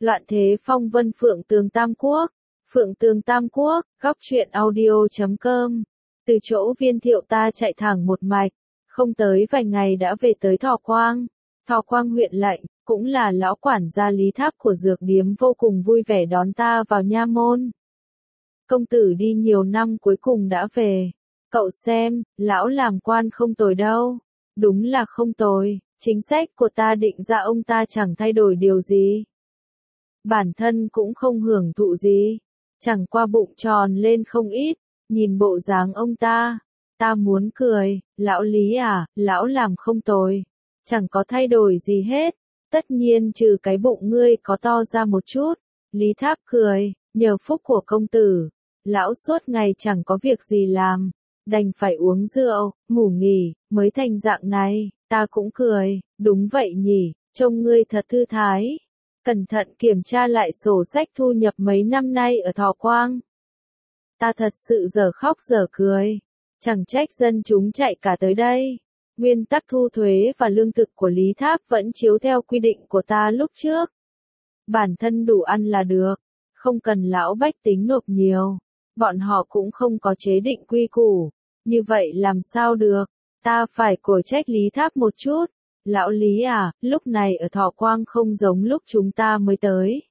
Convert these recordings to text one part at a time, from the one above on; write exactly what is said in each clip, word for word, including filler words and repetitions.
Loạn thế phong vân Phượng Tường Tam Quốc. Phượng Tường Tam Quốc, góc truyện audio chấm com. Từ chỗ Viên Thiệu ta chạy thẳng một mạch, không tới vài ngày đã về tới Thọ Quang. Thọ Quang huyện lệnh, cũng là lão quản gia Lý Tháp của dược điếm vô cùng vui vẻ đón ta vào nha môn. Công tử đi nhiều năm cuối cùng đã về. Cậu xem, lão làm quan không tồi đâu. Đúng là không tồi, chính sách của ta định ra ông ta chẳng thay đổi điều gì. Bản thân cũng không hưởng thụ gì, chẳng qua bụng tròn lên không ít, nhìn bộ dáng ông ta, ta muốn cười, lão Lý à, lão làm không tồi, chẳng có thay đổi gì hết, tất nhiên trừ cái bụng ngươi có to ra một chút. Lý Tháp cười, nhờ phúc của công tử, lão suốt ngày chẳng có việc gì làm, đành phải uống rượu, ngủ nghỉ, mới thành dạng này. Ta cũng cười, đúng vậy nhỉ, trông ngươi thật thư thái. Cẩn thận kiểm tra lại sổ sách thu nhập mấy năm nay ở Thọ Quang. Ta thật sự giờ khóc giờ cười, chẳng trách dân chúng chạy cả tới đây. Nguyên tắc thu thuế và lương thực của Lý Tháp vẫn chiếu theo quy định của ta lúc trước. Bản thân đủ ăn là được, không cần lão bách tính nộp nhiều. Bọn họ cũng không có chế định quy củ, như vậy làm sao được, ta phải cổ trách Lý Tháp một chút. Lão Lý à, lúc này ở Thọ Quang không giống lúc chúng ta mới tới.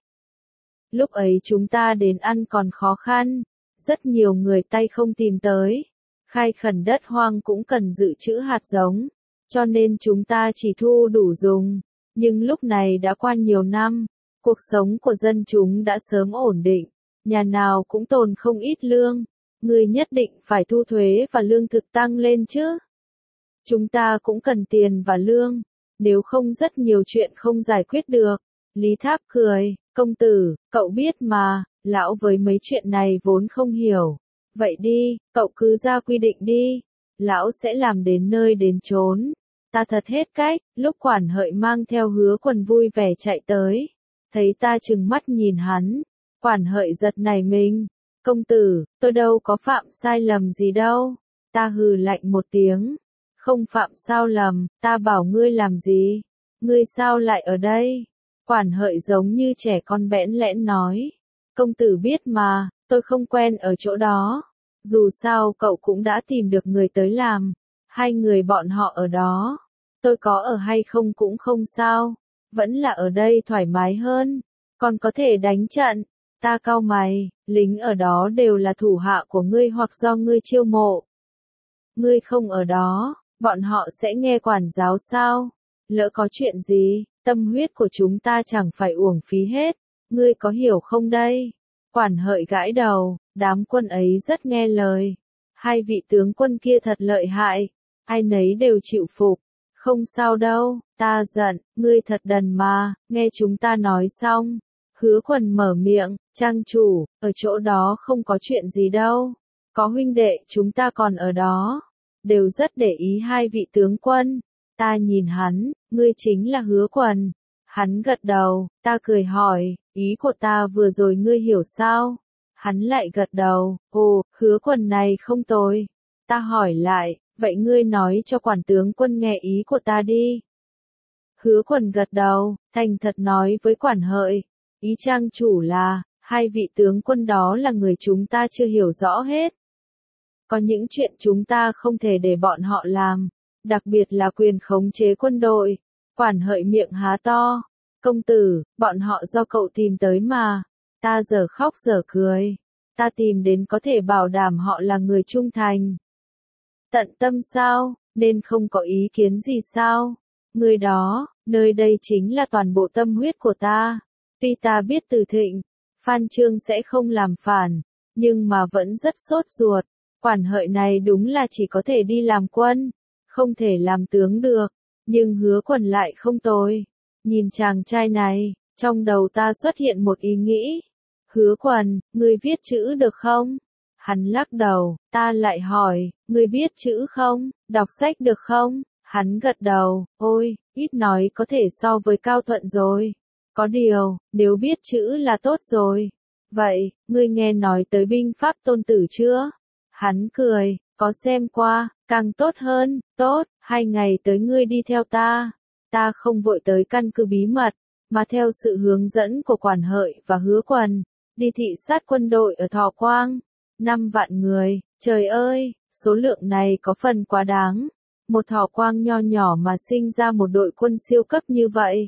Lúc ấy chúng ta đến ăn còn khó khăn, rất nhiều người tay không tìm tới. Khai khẩn đất hoang cũng cần dự trữ hạt giống, cho nên chúng ta chỉ thu đủ dùng. Nhưng lúc này đã qua nhiều năm, cuộc sống của dân chúng đã sớm ổn định, nhà nào cũng tồn không ít lương. Người nhất định phải thu thuế và lương thực tăng lên chứ. Chúng ta cũng cần tiền và lương, nếu không rất nhiều chuyện không giải quyết được. Lý Tháp cười, công tử, cậu biết mà, lão với mấy chuyện này vốn không hiểu. Vậy đi, cậu cứ ra quy định đi, lão sẽ làm đến nơi đến chốn. Ta thật hết cách, lúc Quản Hợi mang theo Hứa Quần vui vẻ chạy tới, thấy ta trừng mắt nhìn hắn, Quản Hợi giật nảy mình. Công tử, tôi đâu có phạm sai lầm gì đâu. Ta hừ lạnh một tiếng. Không phạm sao lầm, ta bảo ngươi làm gì? Ngươi sao lại ở đây? Quản Hợi giống như trẻ con bẽn lẽn nói. Công tử biết mà, tôi không quen ở chỗ đó. Dù sao cậu cũng đã tìm được người tới làm. Hai người bọn họ ở đó. Tôi có ở hay không cũng không sao. Vẫn là ở đây thoải mái hơn. Còn có thể đánh trận. Ta cau mày, lính ở đó đều là thủ hạ của ngươi hoặc do ngươi chiêu mộ. Ngươi không ở đó, bọn họ sẽ nghe quản giáo sao? Lỡ có chuyện gì, tâm huyết của chúng ta chẳng phải uổng phí hết. Ngươi có hiểu không đây? Quản Hợi gãi đầu, đám quân ấy rất nghe lời. Hai vị tướng quân kia thật lợi hại, ai nấy đều chịu phục. Không sao đâu, ta giận, ngươi thật đần mà, nghe chúng ta nói xong. Hứa Quần mở miệng, trang chủ, ở chỗ đó không có chuyện gì đâu. Có huynh đệ chúng ta còn ở đó. Đều rất để ý hai vị tướng quân. Ta nhìn hắn, ngươi chính là Hứa Quần. Hắn gật đầu, ta cười hỏi, ý của ta vừa rồi ngươi hiểu sao? Hắn lại gật đầu, ồ, Hứa Quần này không tồi. Ta hỏi lại, vậy ngươi nói cho quản tướng quân nghe ý của ta đi. Hứa Quần gật đầu, thành thật nói với Quản Hợi. Ý trang chủ là, hai vị tướng quân đó là người chúng ta chưa hiểu rõ hết. Có những chuyện chúng ta không thể để bọn họ làm, đặc biệt là quyền khống chế quân đội. Quản Hợi miệng há to, công tử, bọn họ do cậu tìm tới mà. Ta giờ khóc giờ cười, ta tìm đến có thể bảo đảm họ là người trung thành. Tận tâm sao, nên không có ý kiến gì sao? Người đó, nơi đây chính là toàn bộ tâm huyết của ta. Tuy ta biết Từ Thịnh, Phan Chương sẽ không làm phản, nhưng mà vẫn rất sốt ruột. Quản Hợi này đúng là chỉ có thể đi làm quân, không thể làm tướng được, nhưng Hứa Quần lại không tồi. Nhìn chàng trai này, trong đầu ta xuất hiện một ý nghĩ. Hứa Quần, ngươi viết chữ được không? Hắn lắc đầu, ta lại hỏi, ngươi biết chữ không? Đọc sách được không? Hắn gật đầu, ôi, ít nói có thể so với Cao Thuận rồi. Có điều, nếu biết chữ là tốt rồi. Vậy, ngươi nghe nói tới binh pháp Tôn Tử chưa? Hắn cười, có xem qua, càng tốt hơn, tốt, hai ngày tới ngươi đi theo ta. Ta không vội tới căn cứ bí mật, mà theo sự hướng dẫn của Quản Hợi và Hứa Quần, đi thị sát quân đội ở Thọ Quang. Năm vạn người, trời ơi, số lượng này có phần quá đáng. Một Thọ Quang nho nhỏ mà sinh ra một đội quân siêu cấp như vậy.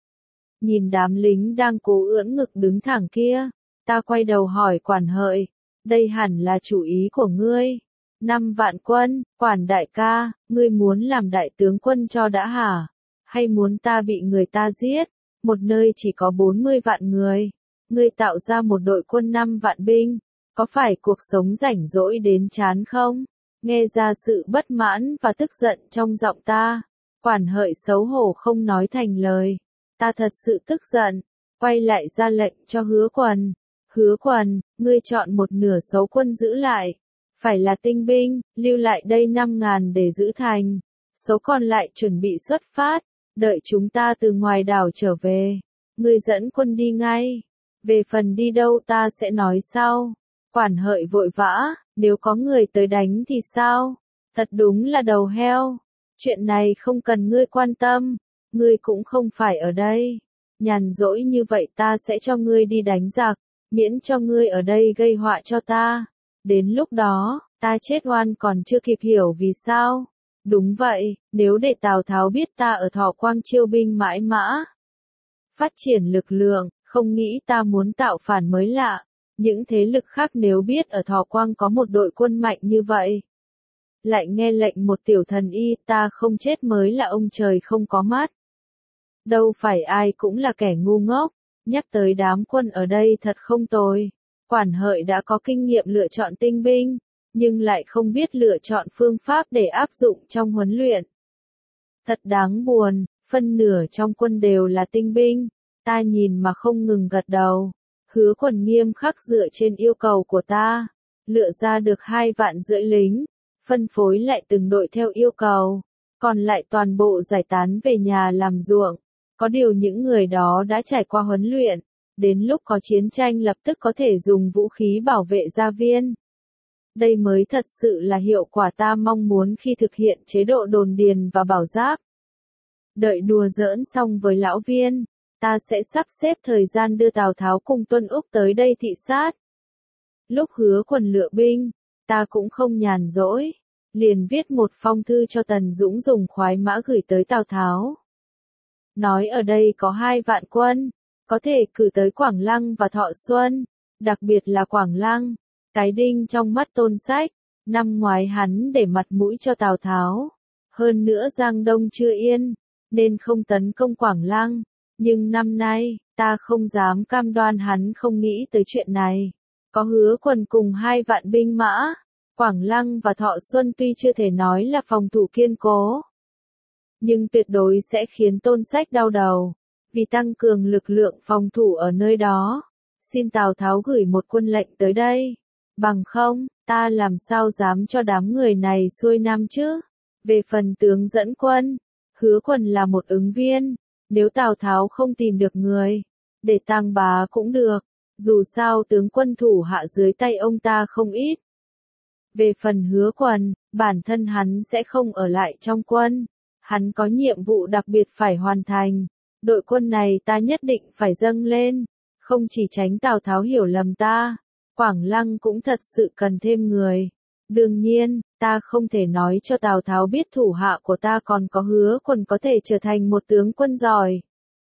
Nhìn đám lính đang cố ưỡn ngực đứng thẳng kia, ta quay đầu hỏi Quản Hợi, đây hẳn là chủ ý của ngươi. Năm vạn quân, Quản đại ca, ngươi muốn làm đại tướng quân cho đã hả? Hay muốn ta bị người ta giết? Một nơi chỉ có bốn mươi vạn người. Ngươi tạo ra một đội quân năm vạn binh, có phải cuộc sống rảnh rỗi đến chán không? Nghe ra sự bất mãn và tức giận trong giọng ta. Quản Hợi xấu hổ không nói thành lời. Ta thật sự tức giận, quay lại ra lệnh cho Hứa Quần. Hứa Quần, ngươi chọn một nửa số quân giữ lại. Phải là tinh binh, lưu lại đây năm ngàn để giữ thành. Số còn lại chuẩn bị xuất phát, đợi chúng ta từ ngoài đảo trở về. Ngươi dẫn quân đi ngay. Về phần đi đâu ta sẽ nói sau. Quản Hợi vội vã, nếu có người tới đánh thì sao? Thật đúng là đầu heo. Chuyện này không cần ngươi quan tâm. Ngươi cũng không phải ở đây. Nhàn rỗi như vậy ta sẽ cho ngươi đi đánh giặc, miễn cho ngươi ở đây gây họa cho ta. Đến lúc đó, ta chết oan còn chưa kịp hiểu vì sao. Đúng vậy, nếu để Tào Tháo biết ta ở Thọ Quang chiêu binh mãi mã, phát triển lực lượng, không nghĩ ta muốn tạo phản mới lạ. Những thế lực khác nếu biết ở Thọ Quang có một đội quân mạnh như vậy, lại nghe lệnh một tiểu thần y, ta không chết mới là ông trời không có mắt. Đâu phải ai cũng là kẻ ngu ngốc. Nhắc tới đám quân ở đây thật không tồi. Quản Hợi đã có kinh nghiệm lựa chọn tinh binh, nhưng lại không biết lựa chọn phương pháp để áp dụng trong huấn luyện. Thật đáng buồn, phân nửa trong quân đều là tinh binh. Ta nhìn mà không ngừng gật đầu. Hứa Quần nghiêm khắc dựa trên yêu cầu của ta, lựa ra được hai vạn rưỡi lính, phân phối lại từng đội theo yêu cầu, còn lại toàn bộ giải tán về nhà làm ruộng. Có điều những người đó đã trải qua huấn luyện, đến lúc có chiến tranh lập tức có thể dùng vũ khí bảo vệ gia viên. Đây mới thật sự là hiệu quả ta mong muốn khi thực hiện chế độ đồn điền và bảo giáp. Đợi đùa giỡn xong với lão Viên, ta sẽ sắp xếp thời gian đưa Tào Tháo cùng Tuân Úc tới đây thị sát. Lúc Hứa Quần lựa binh, ta cũng không nhàn rỗi, liền viết một phong thư cho Tần Dũng dùng khoái mã gửi tới Tào Tháo. Nói ở đây có hai vạn quân, có thể cử tới Quảng Lăng và Thọ Xuân, đặc biệt là Quảng Lăng, cái đinh trong mắt Tôn Sách. Năm ngoái hắn để mặt mũi cho Tào Tháo, hơn nữa Giang Đông chưa yên, nên không tấn công Quảng Lăng, nhưng năm nay, ta không dám cam đoan hắn không nghĩ tới chuyện này. Có Hứa Quần cùng hai vạn binh mã, Quảng Lăng và Thọ Xuân tuy chưa thể nói là phòng thủ kiên cố, nhưng tuyệt đối sẽ khiến Tôn Sách đau đầu, vì tăng cường lực lượng phòng thủ ở nơi đó. Xin Tào Tháo gửi một quân lệnh tới đây, bằng không, ta làm sao dám cho đám người này xuôi nam chứ? Về phần tướng dẫn quân, Hứa Quần là một ứng viên, nếu Tào Tháo không tìm được người, để Tang Bá cũng được, dù sao tướng quân thủ hạ dưới tay ông ta không ít. Về phần Hứa Quần, bản thân hắn sẽ không ở lại trong quân. Hắn có nhiệm vụ đặc biệt phải hoàn thành. Đội quân này ta nhất định phải dâng lên. Không chỉ tránh Tào Tháo hiểu lầm ta, Quảng Lăng cũng thật sự cần thêm người. Đương nhiên, ta không thể nói cho Tào Tháo biết thủ hạ của ta còn có Hứa Quần có thể trở thành một tướng quân giỏi.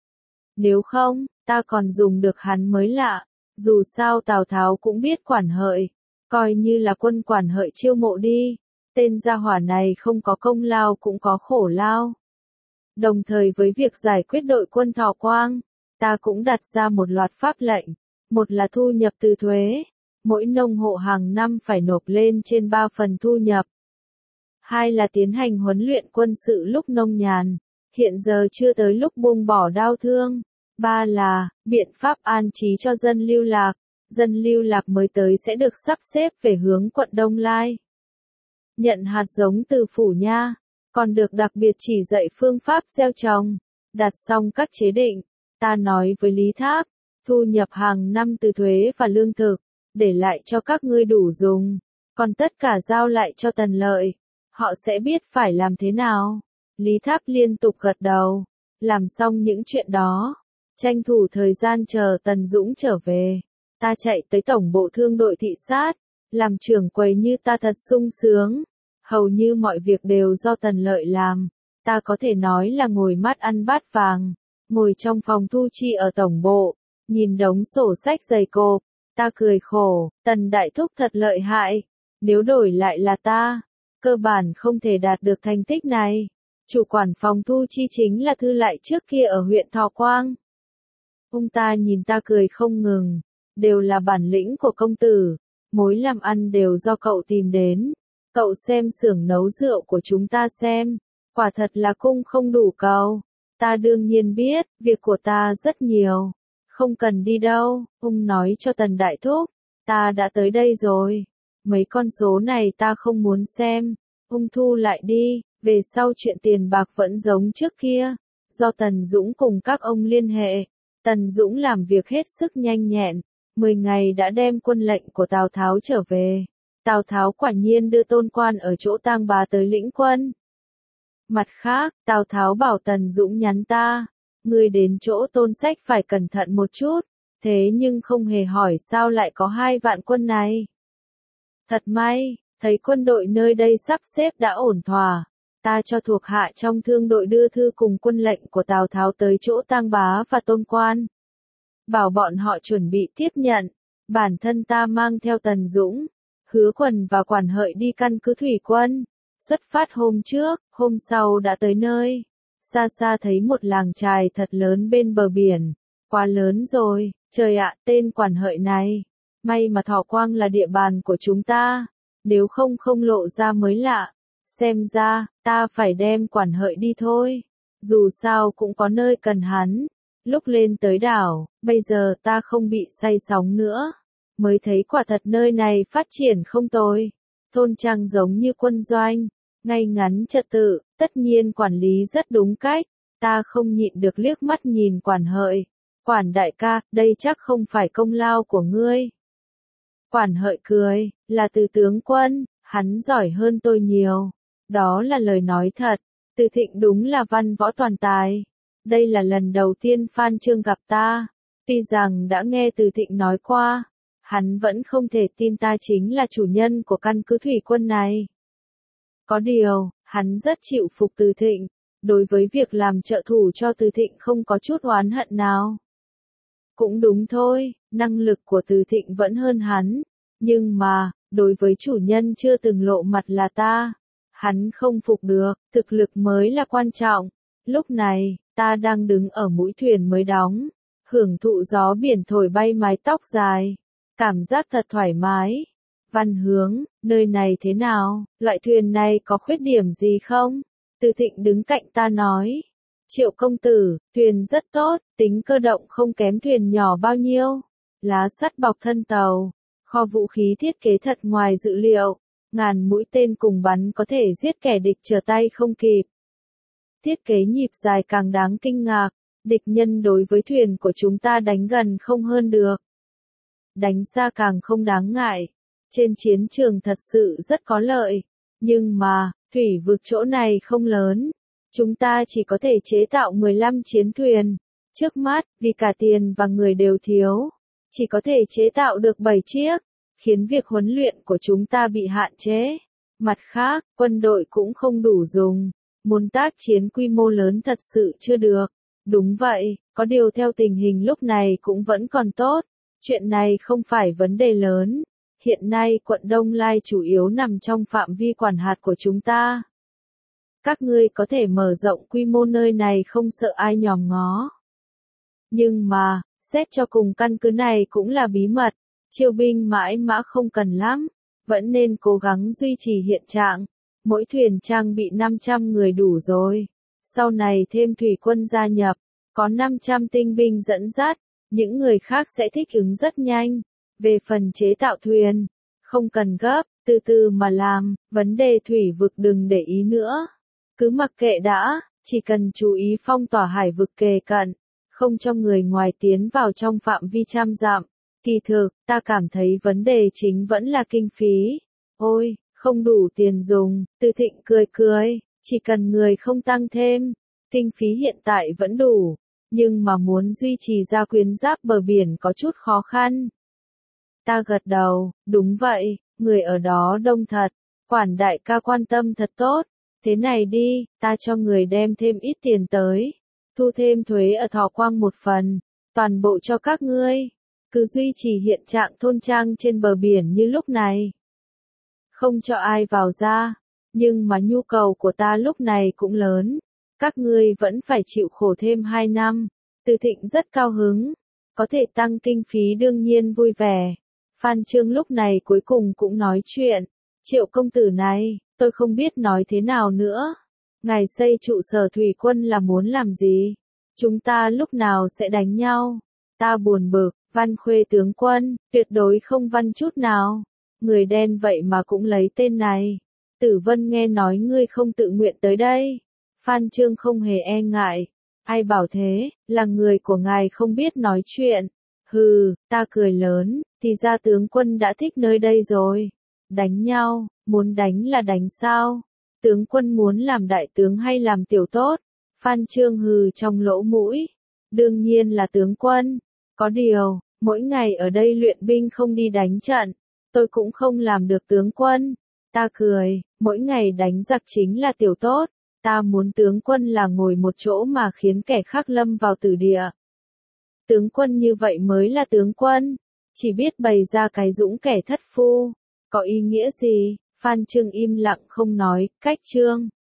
Nếu không, ta còn dùng được hắn mới lạ. Dù sao Tào Tháo cũng biết Quản Hợi, coi như là quân Quản Hợi chiêu mộ đi. Tên gia hỏa này không có công lao cũng có khổ lao. Đồng thời với việc giải quyết đội quân Thọ Quang, ta cũng đặt ra một loạt pháp lệnh. Một là thu nhập từ thuế, mỗi nông hộ hàng năm phải nộp lên trên ba phần thu nhập. Hai là tiến hành huấn luyện quân sự lúc nông nhàn, hiện giờ chưa tới lúc buông bỏ đau thương. Ba là biện pháp an trí cho dân lưu lạc, dân lưu lạc mới tới sẽ được sắp xếp về hướng quận Đông Lai. Nhận hạt giống từ phủ nha, còn được đặc biệt chỉ dạy phương pháp gieo trồng. Đặt xong các chế định, ta nói với Lý Tháp, thu nhập hàng năm từ thuế và lương thực, để lại cho các ngươi đủ dùng, còn tất cả giao lại cho Tần Lợi, họ sẽ biết phải làm thế nào. Lý Tháp liên tục gật đầu, làm xong những chuyện đó, Tranh thủ thời gian chờ Tần Dũng trở về, ta chạy tới tổng bộ thương đội thị sát, làm trưởng quầy như ta thật sung sướng, hầu như mọi việc đều do Tần Lợi làm, ta có thể nói là ngồi mắt ăn bát vàng, ngồi trong phòng thu chi ở tổng bộ, nhìn đống sổ sách dày cộp, ta cười khổ, Tần đại thúc thật lợi hại, nếu đổi lại là ta, cơ bản không thể đạt được thành tích này. Chủ quản phòng thu chi chính là Thư Lại trước kia ở huyện Thọ Quang. Ông ta nhìn ta cười không ngừng, đều là bản lĩnh của công tử, mối làm ăn đều do cậu tìm đến. Cậu xem xưởng nấu rượu của chúng ta xem, quả thật là cung không đủ cầu. Ta đương nhiên biết, việc của ta rất nhiều, không cần đi đâu, ông nói cho Tần đại thúc, ta đã tới đây rồi. Mấy con số này ta không muốn xem, ông thu lại đi, về sau chuyện tiền bạc vẫn giống trước kia, do Tần Dũng cùng các ông liên hệ. Tần Dũng làm việc hết sức nhanh nhẹn, mười ngày đã đem quân lệnh của Tào Tháo trở về. Tào Tháo quả nhiên đưa Tôn Quan ở chỗ Tang Bá tới lĩnh quân. Mặt khác, Tào Tháo bảo Tần Dũng nhắn ta, người đến chỗ Tôn Sách phải cẩn thận một chút, thế nhưng không hề hỏi sao lại có hai vạn quân này. Thật may, thấy quân đội nơi đây sắp xếp đã ổn thỏa, ta cho thuộc hạ trong thương đội đưa thư cùng quân lệnh của Tào Tháo tới chỗ Tang Bá và Tôn Quan. Bảo bọn họ chuẩn bị tiếp nhận, bản thân ta mang theo Tần Dũng, Hứa Quần và Quản Hợi đi căn cứ thủy quân. Xuất phát hôm trước, hôm sau đã tới nơi. Xa xa thấy một làng chài thật lớn bên bờ biển. Quá lớn rồi, trời ạ, tên Quản Hợi này. May mà Thọ Quang là địa bàn của chúng ta, nếu không không lộ ra mới lạ. Xem ra, ta phải đem Quản Hợi đi thôi. Dù sao cũng có nơi cần hắn. Lúc lên tới đảo, bây giờ ta không bị say sóng nữa. Mới thấy quả thật nơi này phát triển không tồi. Thôn trang giống như quân doanh, ngay ngắn trật tự, tất nhiên quản lý rất đúng cách. Ta không nhịn được liếc mắt nhìn Quản Hợi. Quản đại ca, đây chắc không phải công lao của ngươi. Quản Hợi cười, là Từ tướng quân, hắn giỏi hơn tôi nhiều. Đó là lời nói thật, Từ Thịnh đúng là văn võ toàn tài. Đây là lần đầu tiên Phan Chương gặp ta, tuy rằng đã nghe Từ Thịnh nói qua, hắn vẫn không thể tin ta chính là chủ nhân của căn cứ thủy quân này. Có điều, hắn rất chịu phục Từ Thịnh, đối với việc làm trợ thủ cho Từ Thịnh không có chút oán hận nào. Cũng đúng thôi, năng lực của Từ Thịnh vẫn hơn hắn, nhưng mà, đối với chủ nhân chưa từng lộ mặt là ta, hắn không phục được, thực lực mới là quan trọng. Lúc này, ta đang đứng ở mũi thuyền mới đóng, hưởng thụ gió biển thổi bay mái tóc dài, cảm giác thật thoải mái. Văn Hướng, nơi này thế nào, loại thuyền này có khuyết điểm gì không? Từ Thịnh đứng cạnh ta nói. Triệu công tử, thuyền rất tốt, tính cơ động không kém thuyền nhỏ bao nhiêu. Lá sắt bọc thân tàu, kho vũ khí thiết kế thật ngoài dự liệu, ngàn mũi tên cùng bắn có thể giết kẻ địch trở tay không kịp. Thiết kế nhịp dài càng đáng kinh ngạc, địch nhân đối với thuyền của chúng ta đánh gần không hơn được. Đánh xa càng không đáng ngại, trên chiến trường thật sự rất có lợi, nhưng mà, thủy vực chỗ này không lớn, chúng ta chỉ có thể chế tạo mười lăm chiến thuyền, trước mắt, vì cả tiền và người đều thiếu, chỉ có thể chế tạo được bảy chiếc, khiến việc huấn luyện của chúng ta bị hạn chế. Mặt khác, quân đội cũng không đủ dùng. Muốn tác chiến quy mô lớn thật sự chưa được. Đúng vậy, có điều theo tình hình lúc này cũng vẫn còn tốt. Chuyện này không phải vấn đề lớn. Hiện nay quận Đông Lai chủ yếu nằm trong phạm vi quản hạt của chúng ta. Các ngươi có thể mở rộng quy mô nơi này không sợ ai nhòm ngó. Nhưng mà, xét cho cùng căn cứ này cũng là bí mật. Chiêu binh mãi mã không cần lắm. Vẫn nên cố gắng duy trì hiện trạng. Mỗi thuyền trang bị năm trăm người đủ rồi. Sau này thêm thủy quân gia nhập, có năm trăm tinh binh dẫn dắt, những người khác sẽ thích ứng rất nhanh. Về phần chế tạo thuyền, không cần gấp, từ từ mà làm, vấn đề thủy vực đừng để ý nữa. Cứ mặc kệ đã, chỉ cần chú ý phong tỏa hải vực kề cận, không cho người ngoài tiến vào trong phạm vi trăm dặm. Kỳ thực, ta cảm thấy vấn đề chính vẫn là kinh phí. Ôi! Không đủ tiền dùng, Từ Thịnh cười cười, chỉ cần người không tăng thêm, kinh phí hiện tại vẫn đủ, nhưng mà muốn duy trì gia quyến giáp bờ biển có chút khó khăn. Ta gật đầu, đúng vậy, người ở đó đông thật, quản đại ca quan tâm thật tốt, thế này đi, ta cho người đem thêm ít tiền tới, thu thêm thuế ở Thọ Quang một phần, toàn bộ cho các ngươi, cứ duy trì hiện trạng thôn trang trên bờ biển như lúc này. Không cho ai vào ra, nhưng mà nhu cầu của ta lúc này cũng lớn, các ngươi vẫn phải chịu khổ thêm hai năm. Từ Thịnh rất cao hứng, có thể tăng kinh phí đương nhiên vui vẻ. Phan Chương lúc này cuối cùng cũng nói chuyện, Triệu công tử này, tôi không biết nói thế nào nữa. Ngài xây trụ sở thủy quân là muốn làm gì? Chúng ta lúc nào sẽ đánh nhau? Ta buồn bực, Văn Khuê tướng quân, tuyệt đối không văn chút nào. Người đen vậy mà cũng lấy tên này. Tử Vân nghe nói ngươi không tự nguyện tới đây. Phan Chương không hề e ngại. Ai bảo thế, là người của ngài không biết nói chuyện. Hừ, ta cười lớn, thì ra tướng quân đã thích nơi đây rồi. Đánh nhau, muốn đánh là đánh sao? Tướng quân muốn làm đại tướng hay làm tiểu tốt? Phan Chương hừ trong lỗ mũi. Đương nhiên là tướng quân. Có điều, mỗi ngày ở đây luyện binh không đi đánh trận, tôi cũng không làm được tướng quân. Ta cười, mỗi ngày đánh giặc chính là tiểu tốt. Ta muốn tướng quân là ngồi một chỗ mà khiến kẻ khác lâm vào tử địa. Tướng quân như vậy mới là tướng quân. Chỉ biết bày ra cái dũng kẻ thất phu. Có ý nghĩa gì? Phan Chương im lặng không nói, cách Chương.